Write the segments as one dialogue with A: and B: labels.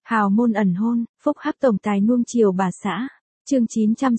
A: Hào môn ẩn hôn, phúc hắc tổng tài nuông chiều bà xã. Chương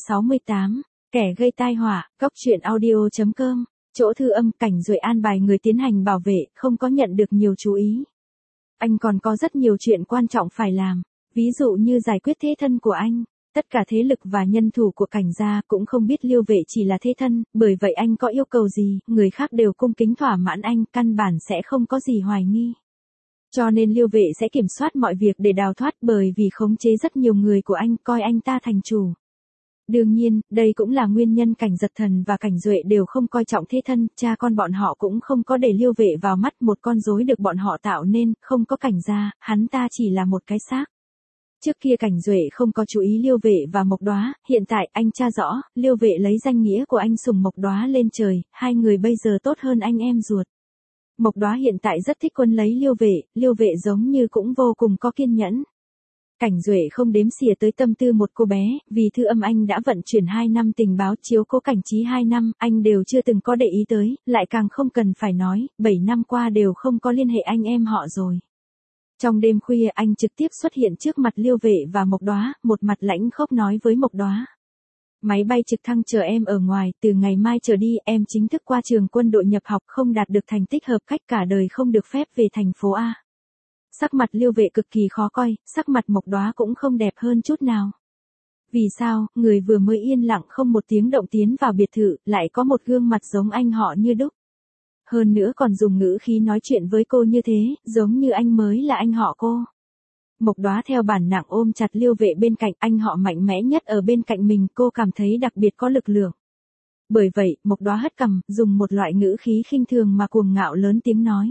A: 968, kẻ gây tai họa, góc truyện audio.com. Chỗ thư âm, Cảnh Duệ an bài người tiến hành bảo vệ, không có nhận được nhiều chú ý. Anh còn có rất nhiều chuyện quan trọng phải làm, ví dụ như giải quyết thế thân của anh. Tất cả thế lực và nhân thủ của Cảnh gia cũng không biết Liêu Vệ chỉ là thế thân, bởi vậy anh có yêu cầu gì, người khác đều cung kính thỏa mãn anh, căn bản sẽ không có gì hoài nghi. Cho nên Liêu Vệ sẽ kiểm soát mọi việc để đào thoát, bởi vì khống chế rất nhiều người của anh, coi anh ta thành chủ. Đương nhiên, đây cũng là nguyên nhân Cảnh Giật Thần và Cảnh Duệ đều không coi trọng thế thân, cha con bọn họ cũng không có để Liêu Vệ vào mắt, một con rối được bọn họ tạo nên, không có Cảnh gia, hắn ta chỉ là một cái xác. Trước kia Cảnh Duệ không có chú ý Liêu Vệ và Mộc Đóa, hiện tại anh tra rõ, Liêu Vệ lấy danh nghĩa của anh sùng Mộc Đóa lên trời, hai người bây giờ tốt hơn anh em ruột. Mộc Đóa hiện tại rất thích quân lấy Liêu Vệ giống như cũng vô cùng có kiên nhẫn. Cảnh Duệ không đếm xỉa tới tâm tư một cô bé, vì thư âm anh đã vận chuyển 2 năm tình báo chiếu cố Cảnh Trí 2 năm, anh đều chưa từng có để ý tới, lại càng không cần phải nói, 7 năm qua đều không có liên hệ anh em họ rồi. Trong đêm khuya anh trực tiếp xuất hiện trước mặt Liêu Vệ và Mộc Đóa, một mặt lãnh khốc nói với Mộc Đóa. Máy bay trực thăng chờ em ở ngoài, từ ngày mai trở đi em chính thức qua trường quân đội nhập học, không đạt được thành tích hợp cách cả đời không được phép về thành phố A. Sắc mặt Liêu Vệ cực kỳ khó coi, sắc mặt Mộc Đóa cũng không đẹp hơn chút nào. Vì sao, người vừa mới yên lặng không một tiếng động tiến vào biệt thự, lại có một gương mặt giống anh họ như đúc. Hơn nữa còn dùng ngữ khí nói chuyện với cô như thế, giống như anh mới là anh họ cô. Mộc Đóa theo bản năng ôm chặt Liêu Vệ bên cạnh, anh họ mạnh mẽ nhất ở bên cạnh mình, cô cảm thấy đặc biệt có lực lượng. Bởi vậy, Mộc Đóa hất cằm, dùng một loại ngữ khí khinh thường mà cuồng ngạo lớn tiếng nói.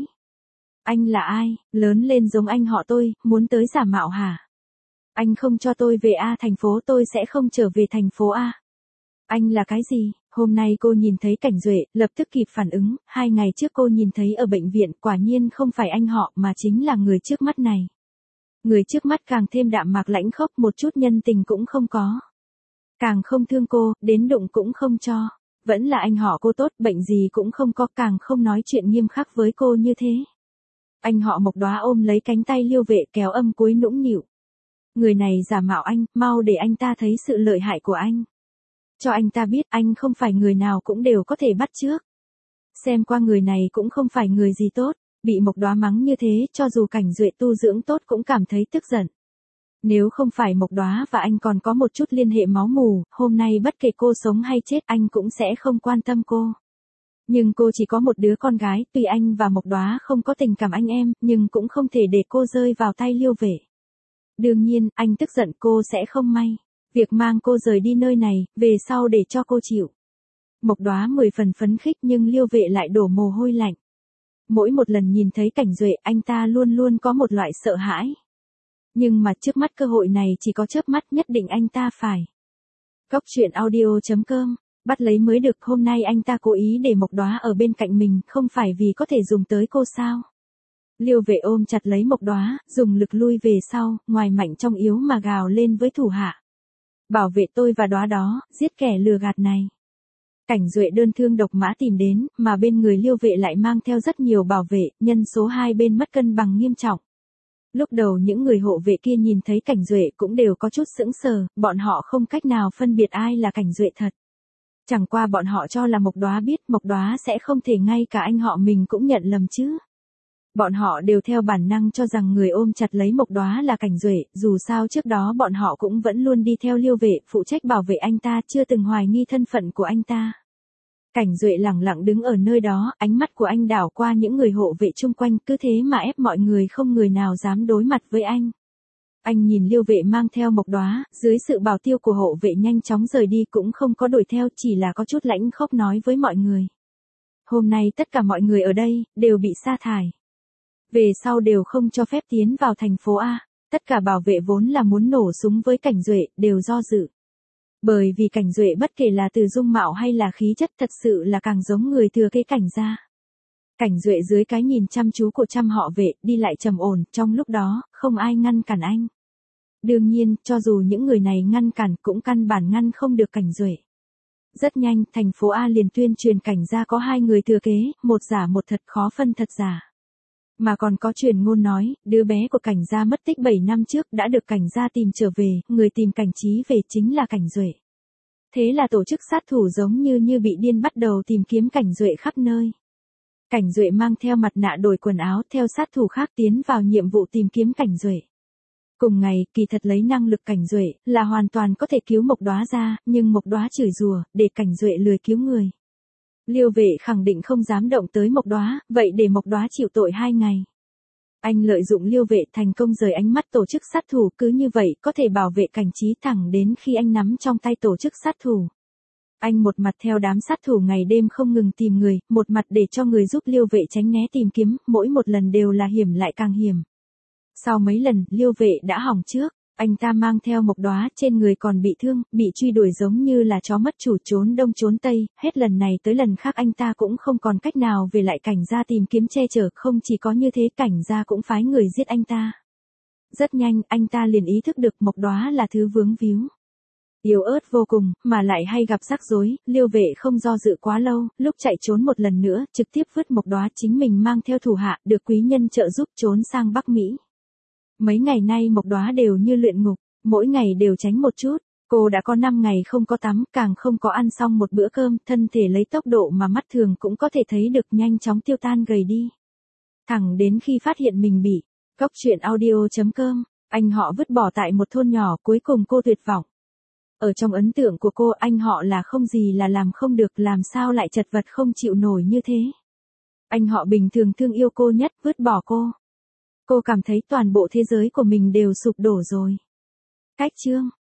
A: Anh là ai, lớn lên giống anh họ tôi, muốn tới giả mạo hả? Anh không cho tôi về A thành phố, tôi sẽ không trở về thành phố A. Anh là cái gì? Hôm nay cô nhìn thấy Cảnh Duệ, lập tức kịp phản ứng, 2 ngày trước cô nhìn thấy ở bệnh viện, quả nhiên không phải anh họ mà chính là người trước mắt này. Người trước mắt càng thêm đạm mạc lãnh khốc, một chút nhân tình cũng không có. Càng không thương cô, đến đụng cũng không cho. Vẫn là anh họ cô tốt, bệnh gì cũng không có, càng không nói chuyện nghiêm khắc với cô như thế. Anh họ Mộc Đóa ôm lấy cánh tay Liêu Vệ kéo âm cuối nũng nịu. Người này giả mạo anh, mau để anh ta thấy sự lợi hại của anh. Cho anh ta biết anh không phải người nào cũng đều có thể bắt chước. Xem qua người này cũng không phải người gì tốt, bị Mộc Đóa mắng như thế, cho dù Cảnh Duệ tu dưỡng tốt cũng cảm thấy tức giận. Nếu không phải Mộc Đóa và anh còn có một chút liên hệ máu mủ, hôm nay bất kể cô sống hay chết anh cũng sẽ không quan tâm cô. Nhưng cô chỉ có một đứa con gái, tuy anh và Mộc Đóa không có tình cảm anh em, nhưng cũng không thể để cô rơi vào tay Liêu Vệ. Đương nhiên, anh tức giận cô sẽ không may. Việc mang cô rời đi nơi này, về sau để cho cô chịu. Mộc Đóa 10 phần phấn khích nhưng Liêu Vệ lại đổ mồ hôi lạnh. Mỗi một lần nhìn thấy Cảnh Duệ, anh ta luôn luôn có một loại sợ hãi. Nhưng mà trước mắt cơ hội này chỉ có chớp mắt, nhất định anh ta phải. Góc truyện audio.com, bắt lấy mới được. Hôm nay anh ta cố ý để Mộc Đóa ở bên cạnh mình, không phải vì có thể dùng tới cô sao? Liêu Vệ ôm chặt lấy Mộc Đóa, dùng lực lui về sau, ngoài mạnh trong yếu mà gào lên với thủ hạ. Bảo vệ tôi và Đóa đó, giết kẻ lừa gạt này. Cảnh Duệ đơn thương độc mã tìm đến, mà bên người Liêu Vệ lại mang theo rất nhiều bảo vệ, nhân số hai bên mất cân bằng nghiêm trọng. Lúc đầu những người hộ vệ kia nhìn thấy Cảnh Duệ cũng đều có chút sững sờ, bọn họ không cách nào phân biệt ai là Cảnh Duệ thật. Chẳng qua bọn họ cho là Mộc Đóa biết, Mộc Đóa sẽ không thể ngay cả anh họ mình cũng nhận lầm chứ. Bọn họ đều theo bản năng cho rằng người ôm chặt lấy Mộc Đóa là Cảnh Duệ, dù sao trước đó bọn họ cũng vẫn luôn đi theo Liêu Vệ, phụ trách bảo vệ anh ta, chưa từng hoài nghi thân phận của anh ta. Cảnh Duệ lẳng lặng đứng ở nơi đó, ánh mắt của anh đảo qua những người hộ vệ chung quanh, cứ thế mà ép mọi người không người nào dám đối mặt với anh. Anh nhìn Liêu Vệ mang theo Mộc Đóa, dưới sự bảo tiêu của hộ vệ nhanh chóng rời đi, cũng không có đuổi theo, chỉ là có chút lãnh khốc nói với mọi người. Hôm nay tất cả mọi người ở đây, đều bị sa thải. Về sau đều không cho phép tiến vào thành phố A, tất cả bảo vệ vốn là muốn nổ súng với Cảnh Duệ, đều do dự. Bởi vì Cảnh Duệ bất kể là từ dung mạo hay là khí chất thật sự là càng giống người thừa kế Cảnh gia. Cảnh Duệ dưới cái nhìn chăm chú của trăm họ vệ, đi lại trầm ổn, trong lúc đó, không ai ngăn cản anh. Đương nhiên, cho dù những người này ngăn cản cũng căn bản ngăn không được Cảnh Duệ. Rất nhanh, thành phố A liền tuyên truyền Cảnh gia có 2 người thừa kế, một giả một thật, khó phân thật giả. Mà còn có truyền ngôn nói, đứa bé của Cảnh gia mất tích 7 năm trước đã được Cảnh gia tìm trở về, người tìm Cảnh Trí về chính là Cảnh Duệ. Thế là tổ chức sát thủ giống như bị điên bắt đầu tìm kiếm Cảnh Duệ khắp nơi. Cảnh Duệ mang theo mặt nạ đổi quần áo theo sát thủ khác tiến vào nhiệm vụ tìm kiếm Cảnh Duệ. Cùng ngày, kỳ thật lấy năng lực Cảnh Duệ là hoàn toàn có thể cứu Mộc Đóa ra, nhưng Mộc Đóa chửi rủa, để Cảnh Duệ lười cứu người. Liêu Vệ khẳng định không dám động tới Mộc Đóa, vậy để Mộc Đóa chịu tội 2 ngày. Anh lợi dụng Liêu Vệ thành công rời ánh mắt tổ chức sát thủ, cứ như vậy có thể bảo vệ Cảnh Trí thẳng đến khi anh nắm trong tay tổ chức sát thủ. Anh một mặt theo đám sát thủ ngày đêm không ngừng tìm người, một mặt để cho người giúp Liêu Vệ tránh né tìm kiếm, mỗi một lần đều là hiểm lại càng hiểm. Sau mấy lần, Liêu Vệ đã hỏng trước, anh ta mang theo Mộc Đóa, trên người còn bị thương, bị truy đuổi giống như là chó mất chủ trốn đông trốn tây, hết lần này tới lần khác anh ta cũng không còn cách nào về lại Cảnh gia tìm kiếm che chở, không chỉ có như thế Cảnh gia cũng phái người giết anh ta. Rất nhanh, anh ta liền ý thức được Mộc Đóa là thứ vướng víu. Yếu ớt vô cùng, mà lại hay gặp rắc rối, Liêu Vệ không do dự quá lâu, lúc chạy trốn một lần nữa, trực tiếp vứt Mộc Đóa chính mình mang theo thủ hạ, được quý nhân trợ giúp trốn sang Bắc Mỹ. Mấy ngày nay Mộc Đóa đều như luyện ngục, mỗi ngày đều tránh một chút, cô đã có 5 ngày không có tắm, càng không có ăn xong một bữa cơm, thân thể lấy tốc độ mà mắt thường cũng có thể thấy được nhanh chóng tiêu tan gầy đi. Thẳng đến khi phát hiện mình bị Cóc Truyện Audio.com, anh họ vứt bỏ tại một thôn nhỏ, cuối cùng cô tuyệt vọng. Ở trong ấn tượng của cô, anh họ là không gì là làm không được, làm sao lại chật vật không chịu nổi như thế. Anh họ bình thường thương yêu cô nhất, vứt bỏ cô. Cô cảm thấy toàn bộ thế giới của mình đều sụp đổ rồi. Cách chương